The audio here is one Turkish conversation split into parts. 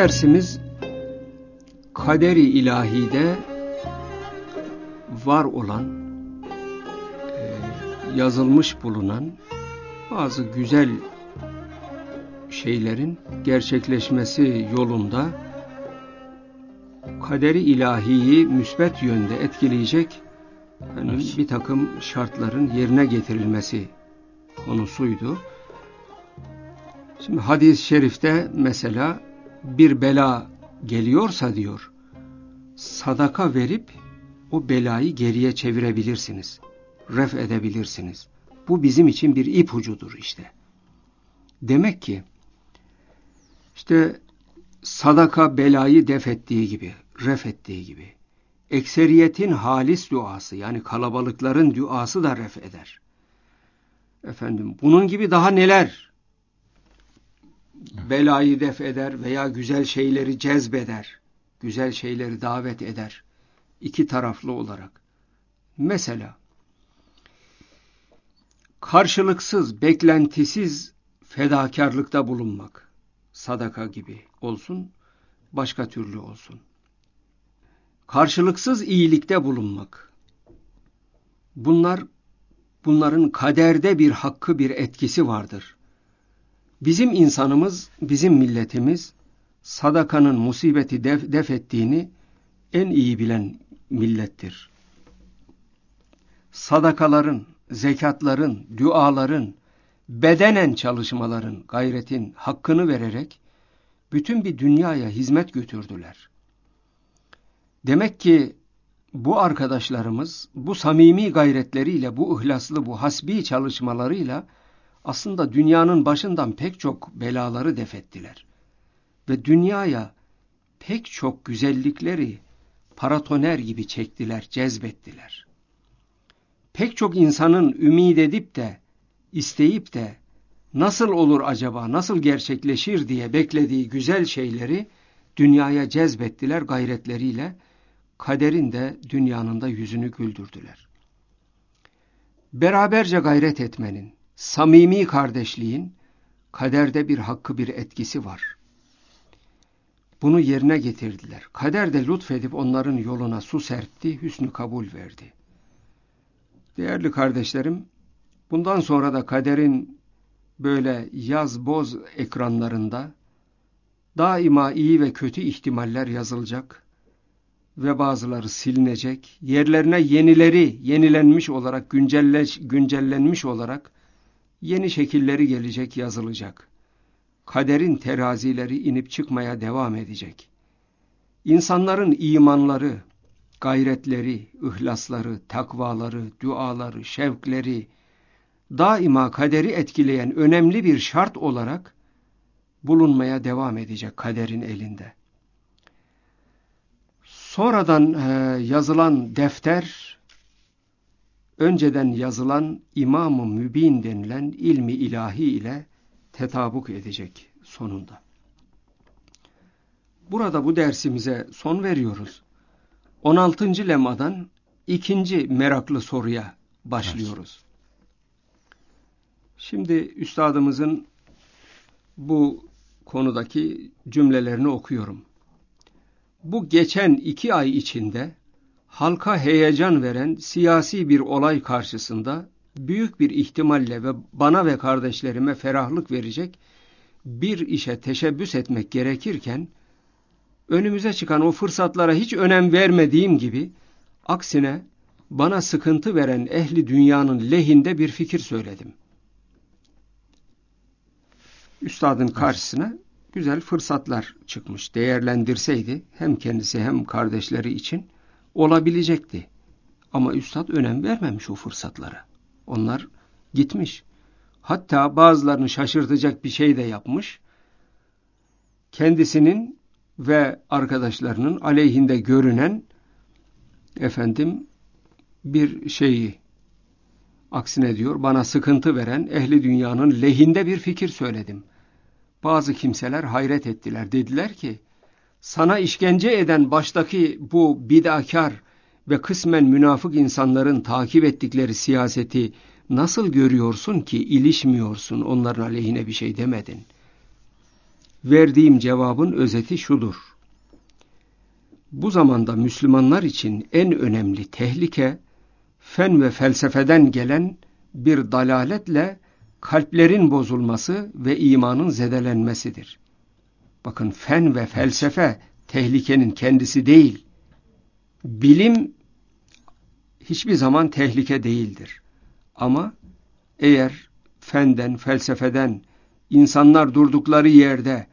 dersimiz kader-i ilahide var olan, yazılmış bulunan bazı güzel şeylerin gerçekleşmesi yolunda kader-i ilahiyi müsbet yönde etkileyecek bir takım şartların yerine getirilmesi konusuydu. Şimdi hadis-i şerifte mesela bir bela geliyorsa diyor, sadaka verip o belayı geriye çevirebilirsiniz, ref edebilirsiniz. Bu bizim için bir ipucudur işte. Demek ki işte sadaka belayı def ettiği gibi, ref ettiği gibi, ekseriyetin halis duası, yani kalabalıkların duası da ref eder. Bunun gibi daha neler belayı def eder veya güzel şeyleri cezbeder, güzel şeyleri davet eder, iki taraflı olarak. Mesela karşılıksız, beklentisiz fedakarlıkta bulunmak, sadaka gibi olsun, başka türlü olsun. Karşılıksız iyilikte bulunmak. Bunların kaderde bir hakkı, bir etkisi vardır. Bizim insanımız, bizim milletimiz sadakanın musibeti def ettiğini en iyi bilen millettir. Sadakaların, zekatların, duaların, bedenen çalışmaların, gayretin hakkını vererek bütün bir dünyaya hizmet götürdüler. Demek ki bu arkadaşlarımız bu samimi gayretleriyle, bu ihlaslı, bu hasbi çalışmalarıyla aslında dünyanın başından pek çok belaları def ettiler. Ve dünyaya pek çok güzellikleri paratoner gibi çektiler, cezbettiler. Pek çok insanın ümid edip de, isteyip de nasıl olur acaba, nasıl gerçekleşir diye beklediği güzel şeyleri dünyaya cezbettiler gayretleriyle. Kaderin de dünyanın da yüzünü güldürdüler. Beraberce gayret etmenin, samimi kardeşliğin kaderde bir hakkı, bir etkisi var. Bunu yerine getirdiler. Kader de lütfedip onların yoluna su serpti, hüsnü kabul verdi. Değerli kardeşlerim, bundan sonra da kaderin böyle yaz boz ekranlarında daima iyi ve kötü ihtimaller yazılacak ve bazıları silinecek. Yerlerine yenileri, yenilenmiş olarak, güncellenmiş olarak yeni şekilleri gelecek, yazılacak. Kaderin terazileri inip çıkmaya devam edecek. İnsanların imanları, gayretleri, ihlasları, takvaları, duaları, şevkleri daima kaderi etkileyen önemli bir şart olarak bulunmaya devam edecek kaderin elinde. Sonradan yazılan defter, önceden yazılan İmam-ı Mübin denilen ilmi ilahi ile tetabuk edecek sonunda. Burada bu dersimize son veriyoruz. 16. lemadan 2. meraklı soruya başlıyoruz. Şimdi üstadımızın bu konudaki cümlelerini okuyorum. Bu geçen 2 ay içinde halka heyecan veren siyasi bir olay karşısında büyük bir ihtimalle ve bana ve kardeşlerime ferahlık verecek bir işe teşebbüs etmek gerekirken, önümüze çıkan o fırsatlara hiç önem vermediğim gibi, aksine bana sıkıntı veren ehli dünyanın lehinde bir fikir söyledim. Üstadın karşısına güzel fırsatlar çıkmış. Değerlendirseydi hem kendisi hem kardeşleri için olabilecekti. Ama üstad önem vermemiş o fırsatlara. Onlar gitmiş. Hatta bazılarını şaşırtacak bir şey de yapmış. Kendisinin ve arkadaşlarının aleyhinde görünen bir şeyi, aksine diyor, bana sıkıntı veren ehli dünyanın lehinde bir fikir söyledim. Bazı kimseler hayret ettiler. Dediler ki, sana işkence eden baştaki bu bid'akar ve kısmen münafık insanların takip ettikleri siyaseti nasıl görüyorsun ki ilişmiyorsun, onların aleyhine bir şey demedin? verdiğim cevabın özeti şudur. Bu zamanda Müslümanlar için en önemli tehlike, fen ve felsefeden gelen bir dalaletle kalplerin bozulması ve imanın zedelenmesidir. Bakın, fen ve felsefe tehlikenin kendisi değil. Bilim hiçbir zaman tehlike değildir. Ama eğer fenden, felsefeden insanlar durdukları yerde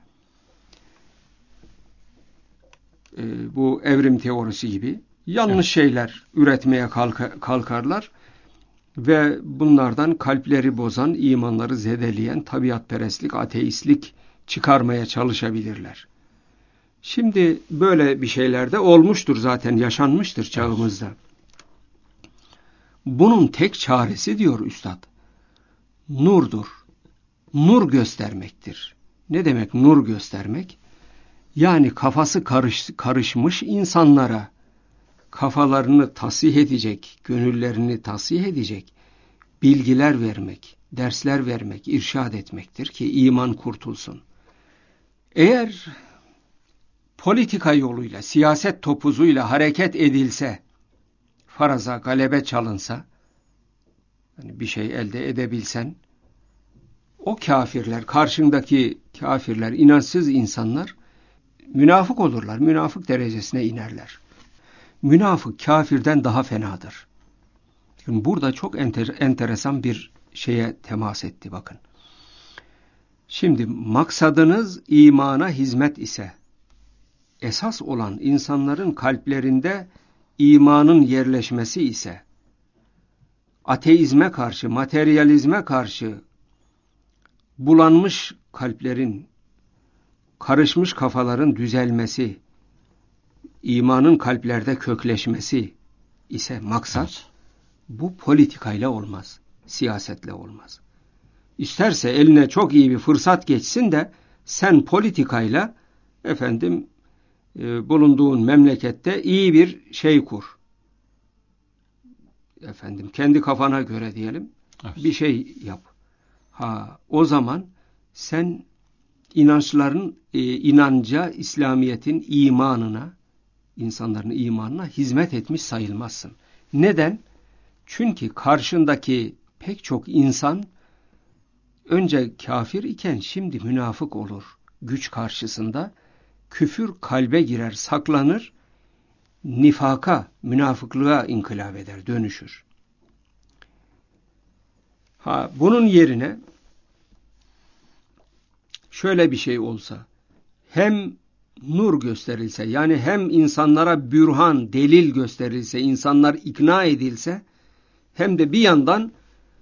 bu evrim teorisi gibi yanlış şeyler üretmeye kalkarlar ve bunlardan kalpleri bozan, imanları zedeleyen tabiatperestlik, ateistlik çıkarmaya çalışabilirler. Şimdi böyle bir şeyler de olmuştur zaten, yaşanmıştır çağımızda. Bunun tek çaresi diyor Üstad, nurdur. Nur göstermektir. Ne demek nur göstermek? Yani kafası karışmış insanlara kafalarını tasih edecek, gönüllerini tasih edecek bilgiler vermek, dersler vermek, irşad etmektir ki iman kurtulsun. Eğer politika yoluyla, siyaset topuzuyla hareket edilse, faraza galebe çalınsa, yani bir şey elde edebilsen, o kafirler, karşındaki kafirler, inançsız insanlar münafık olurlar, münafık derecesine inerler. Münafık kafirden daha fenadır. Şimdi burada çok enteresan bir şeye temas etti bakın. Şimdi maksadınız imana hizmet ise, esas olan insanların kalplerinde imanın yerleşmesi ise, ateizme karşı, materyalizme karşı bulanmış kalplerin, karışmış kafaların düzelmesi, imanın kalplerde kökleşmesi ise maksat, bu politikayla olmaz, siyasetle olmaz. İsterse eline çok iyi bir fırsat geçsin de sen politikayla bulunduğun memlekette iyi bir şey kur. Kendi kafana göre diyelim, bir şey yap. O zaman sen inançların inanca, İslamiyet'in imanına, insanların imanına hizmet etmiş sayılmazsın. Neden? Çünkü karşındaki pek çok insan önce kafir iken şimdi münafık olur. Güç karşısında küfür kalbe girer, saklanır, nifaka, münafıklığa inkılap eder, dönüşür. Bunun yerine şöyle bir şey olsa, hem nur gösterilse, yani hem insanlara bürhan, delil gösterilse, insanlar ikna edilse, hem de bir yandan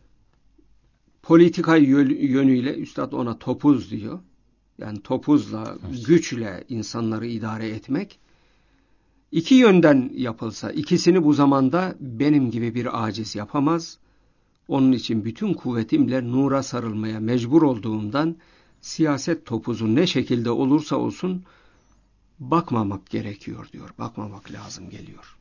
politika yönüyle, Üstad ona topuz diyor. Yani topuzla, güçle insanları idare etmek. İki yönden yapılsa, ikisini bu zamanda benim gibi bir aciz yapamaz. Onun için bütün kuvvetimle nura sarılmaya mecbur olduğumdan siyaset topuzu ne şekilde olursa olsun bakmamak gerekiyor diyor. Bakmamak lazım geliyor.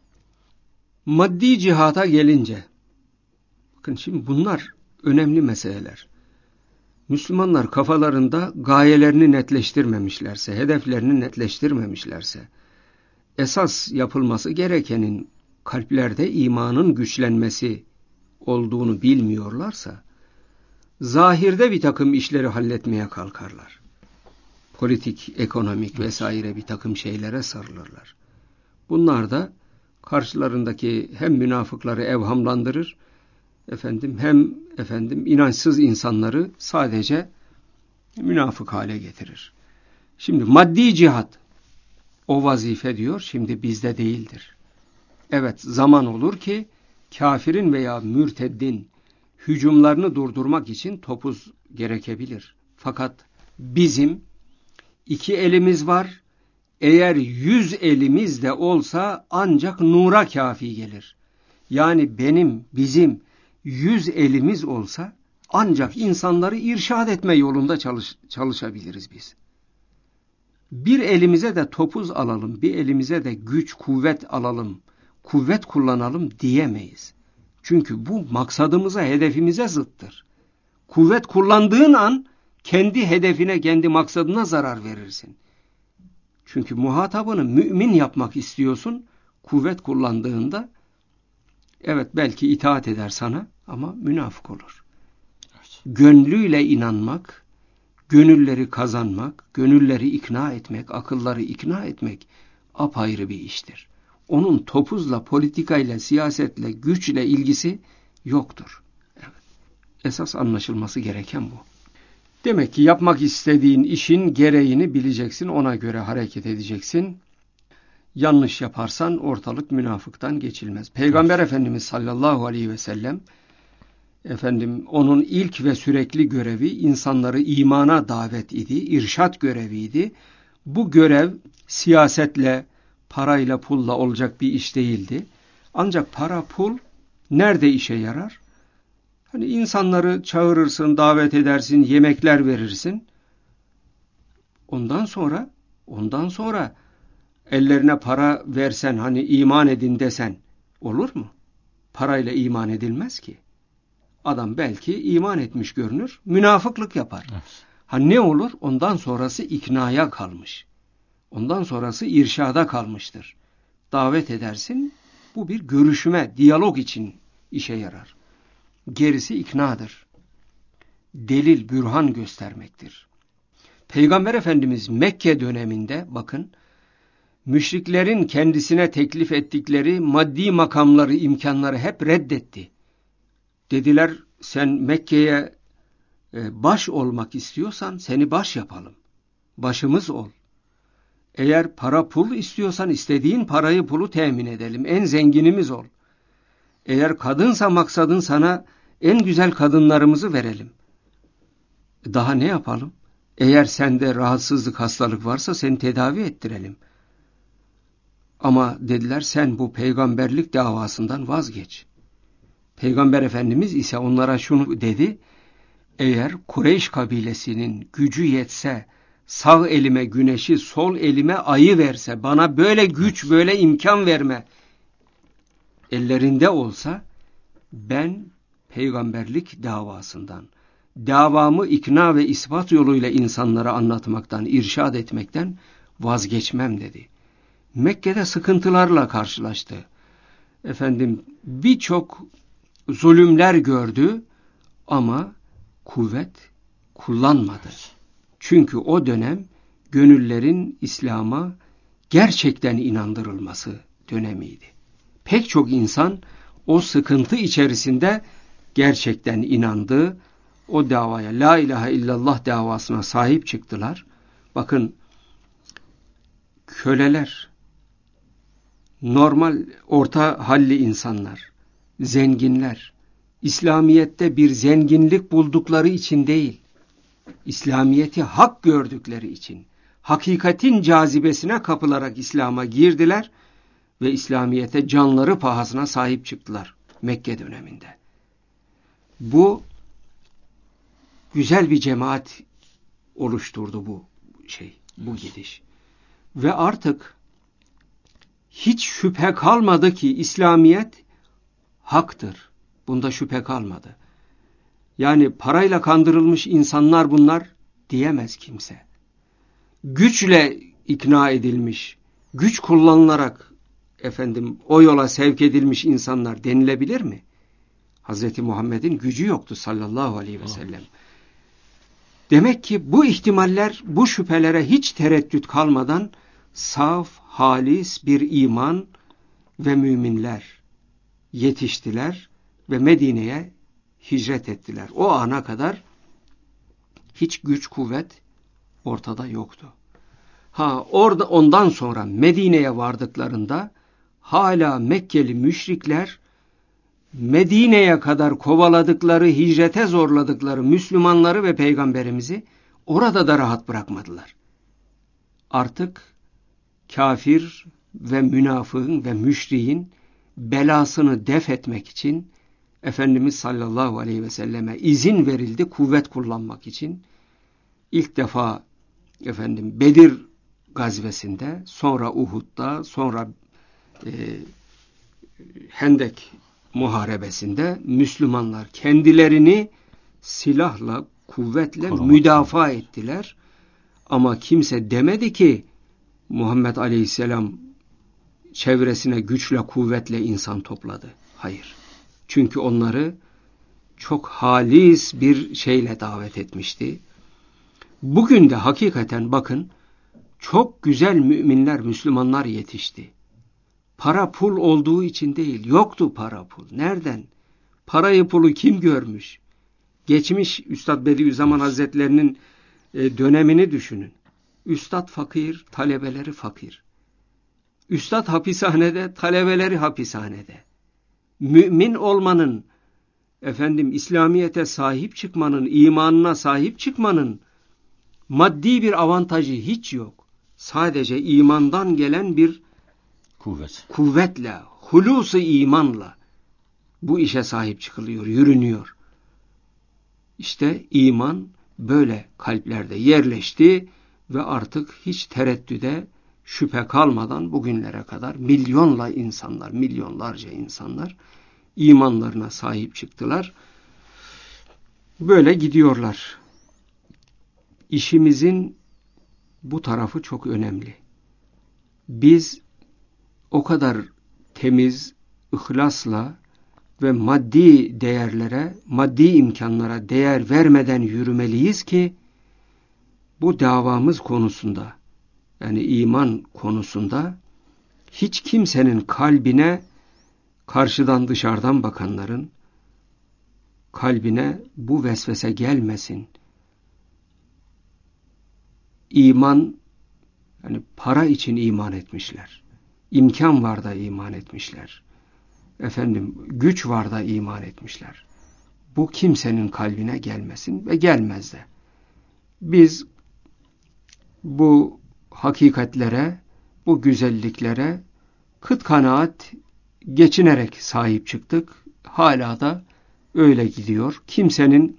Maddi cihata gelince, bakın şimdi bunlar önemli meseleler. Müslümanlar kafalarında gayelerini netleştirmemişlerse, hedeflerini netleştirmemişlerse, esas yapılması gerekenin kalplerde imanın güçlenmesi olduğunu bilmiyorlarsa, zahirde bir takım işleri halletmeye kalkarlar. Politik, ekonomik vesaire bir takım şeylere sarılırlar. Bunlar da karşılarındaki hem münafıkları evhamlandırır, hem inançsız insanları sadece münafık hale getirir. Şimdi maddi cihat, o vazife diyor, şimdi bizde değildir. Evet, zaman olur ki kafirin veya mürteddin hücumlarını durdurmak için topuz gerekebilir. Fakat bizim 2 elimiz var. Eğer 100 elimiz de olsa ancak nura kafi gelir. Yani bizim 100 elimiz olsa ancak insanları irşad etme yolunda çalışabiliriz biz. Bir elimize de topuz alalım, bir elimize de güç, kuvvet alalım, kuvvet kullanalım diyemeyiz. Çünkü bu maksadımıza, hedefimize zıttır. Kuvvet kullandığın an Kendi hedefine, kendi maksadına zarar verirsin. Çünkü muhatabını mümin yapmak istiyorsun. Kuvvet kullandığında evet belki itaat eder sana ama münafık olur. Gönlüyle inanmak, gönülleri kazanmak, gönülleri ikna etmek, akılları ikna etmek apayrı bir iştir. Onun topuzla, politikayla, siyasetle, güçle ilgisi yoktur. Evet. Esas anlaşılması gereken bu. Demek ki yapmak istediğin işin gereğini bileceksin, ona göre hareket edeceksin. Yanlış yaparsan ortalık münafıktan geçilmez. Peygamber Efendimiz sallallahu aleyhi ve sellem, onun ilk ve sürekli görevi insanları imana davet idi, irşat göreviydi. Bu görev siyasetle, parayla, pulla olacak bir iş değildi. Ancak para, pul nerede işe yarar? Hani insanları çağırırsın, davet edersin, yemekler verirsin. Ondan sonra ellerine para versen, hani iman edin desen olur mu? Parayla iman edilmez ki. Adam belki iman etmiş görünür, münafıklık yapar. Evet. Ha ne olur? Ondan sonrası iknaya kalmış. Ondan sonrası irşada kalmıştır. Davet edersin, bu bir görüşme, diyalog için işe yarar. Gerisi iknadır. Delil, bürhan göstermektir. Peygamber Efendimiz Mekke döneminde bakın, müşriklerin kendisine teklif ettikleri maddi makamları, imkanları hep reddetti. Dediler, sen Mekke'ye baş olmak istiyorsan seni baş yapalım. Başımız ol. Eğer para pul istiyorsan istediğin parayı pulu temin edelim. En zenginimiz ol. Eğer kadınsa maksadın sana en güzel kadınlarımızı verelim. Daha ne yapalım? Eğer sende rahatsızlık, hastalık varsa seni tedavi ettirelim. Ama dediler sen bu peygamberlik davasından vazgeç. Peygamber Efendimiz ise onlara şunu dedi. Eğer Kureyş kabilesinin gücü yetse, sağ elime güneşi, sol elime ayı verse, bana böyle güç, böyle imkan verme ellerinde olsa, ben peygamberlik davasından, davamı ikna ve ispat yoluyla insanlara anlatmaktan, irşad etmekten vazgeçmem dedi. Mekke'de sıkıntılarla karşılaştı. Birçok zulümler gördü ama kuvvet kullanmadı. Çünkü o dönem gönüllerin İslam'a gerçekten inandırılması dönemiydi. Pek çok insan o sıkıntı içerisinde gerçekten inandı. O davaya, la ilahe illallah davasına sahip çıktılar. Bakın, köleler, normal orta halli insanlar, zenginler, İslamiyet'te bir zenginlik buldukları için değil, İslamiyet'i hak gördükleri için, hakikatin cazibesine kapılarak İslam'a girdiler ve İslamiyet'e canları pahasına sahip çıktılar Mekke döneminde. Bu güzel bir cemaat oluşturdu bu gidiş. Ve artık hiç şüphe kalmadı ki İslamiyet haktır. Bunda şüphe kalmadı. Yani parayla kandırılmış insanlar bunlar diyemez kimse. Güçle ikna edilmiş, güç kullanılarak o yola sevk edilmiş insanlar denilebilir mi? Hz. Muhammed'in gücü yoktu sallallahu aleyhi ve sellem. Demek ki bu ihtimaller, bu şüphelere hiç tereddüt kalmadan saf, halis bir iman ve müminler yetiştiler ve Medine'ye hicret ettiler. O ana kadar hiç güç, kuvvet ortada yoktu. Ondan sonra Medine'ye vardıklarında hala Mekkeli müşrikler Medine'ye kadar kovaladıkları, hicrete zorladıkları Müslümanları ve Peygamberimizi orada da rahat bırakmadılar. Artık kafir ve münafığın ve müşriğin belasını def etmek için Efendimiz sallallahu aleyhi ve selleme izin verildi kuvvet kullanmak için. İlk defa Bedir gazvesinde, sonra Uhud'da, sonra Hendek muharebesinde Müslümanlar kendilerini silahla, kuvvetle müdafaa ettiler. Ama kimse demedi ki Muhammed Aleyhisselam çevresine güçle kuvvetle insan topladı. Hayır. Çünkü onları çok halis bir şeyle davet etmişti. Bugün de hakikaten bakın çok güzel müminler, Müslümanlar yetişti. Para pul olduğu için değil, yoktu para pul. Nereden? Parayı pulu kim görmüş? Geçmiş Üstad Bediüzzaman Hazretlerinin dönemini düşünün. Üstad fakir, talebeleri fakir. Üstad hapishanede, talebeleri hapishanede. Mümin olmanın, İslamiyete sahip çıkmanın, imanına sahip çıkmanın maddi bir avantajı hiç yok. Sadece imandan gelen bir kuvvetle, hulusu imanla bu işe sahip çıkılıyor, yürünüyor. İşte iman böyle kalplerde yerleşti ve artık hiç tereddüde, şüphe kalmadan bugünlere kadar milyonlarca insanlar imanlarına sahip çıktılar. Böyle gidiyorlar. İşimizin bu tarafı çok önemli. Biz o kadar temiz, ihlasla ve maddi değerlere, maddi imkanlara değer vermeden yürümeliyiz ki bu davamız konusunda, yani iman konusunda hiç kimsenin kalbine, karşıdan dışarıdan bakanların kalbine bu vesvese gelmesin. İman, yani para için iman etmişler. İmkan var da iman etmişler. Güç var da iman etmişler. Bu kimsenin kalbine gelmesin ve gelmez de. Biz bu hakikatlere, bu güzelliklere kıt kanaat geçinerek sahip çıktık. Hala da öyle gidiyor. Kimsenin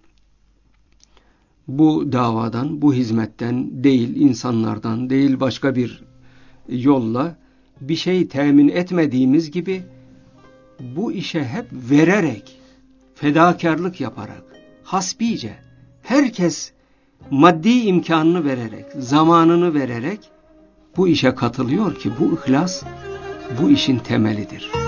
bu davadan, bu hizmetten değil, insanlardan değil, başka bir yolla bir şey temin etmediğimiz gibi bu işe hep vererek, fedakarlık yaparak, hasbice, herkes maddi imkanını vererek, zamanını vererek bu işe katılıyor ki bu ihlas bu işin temelidir.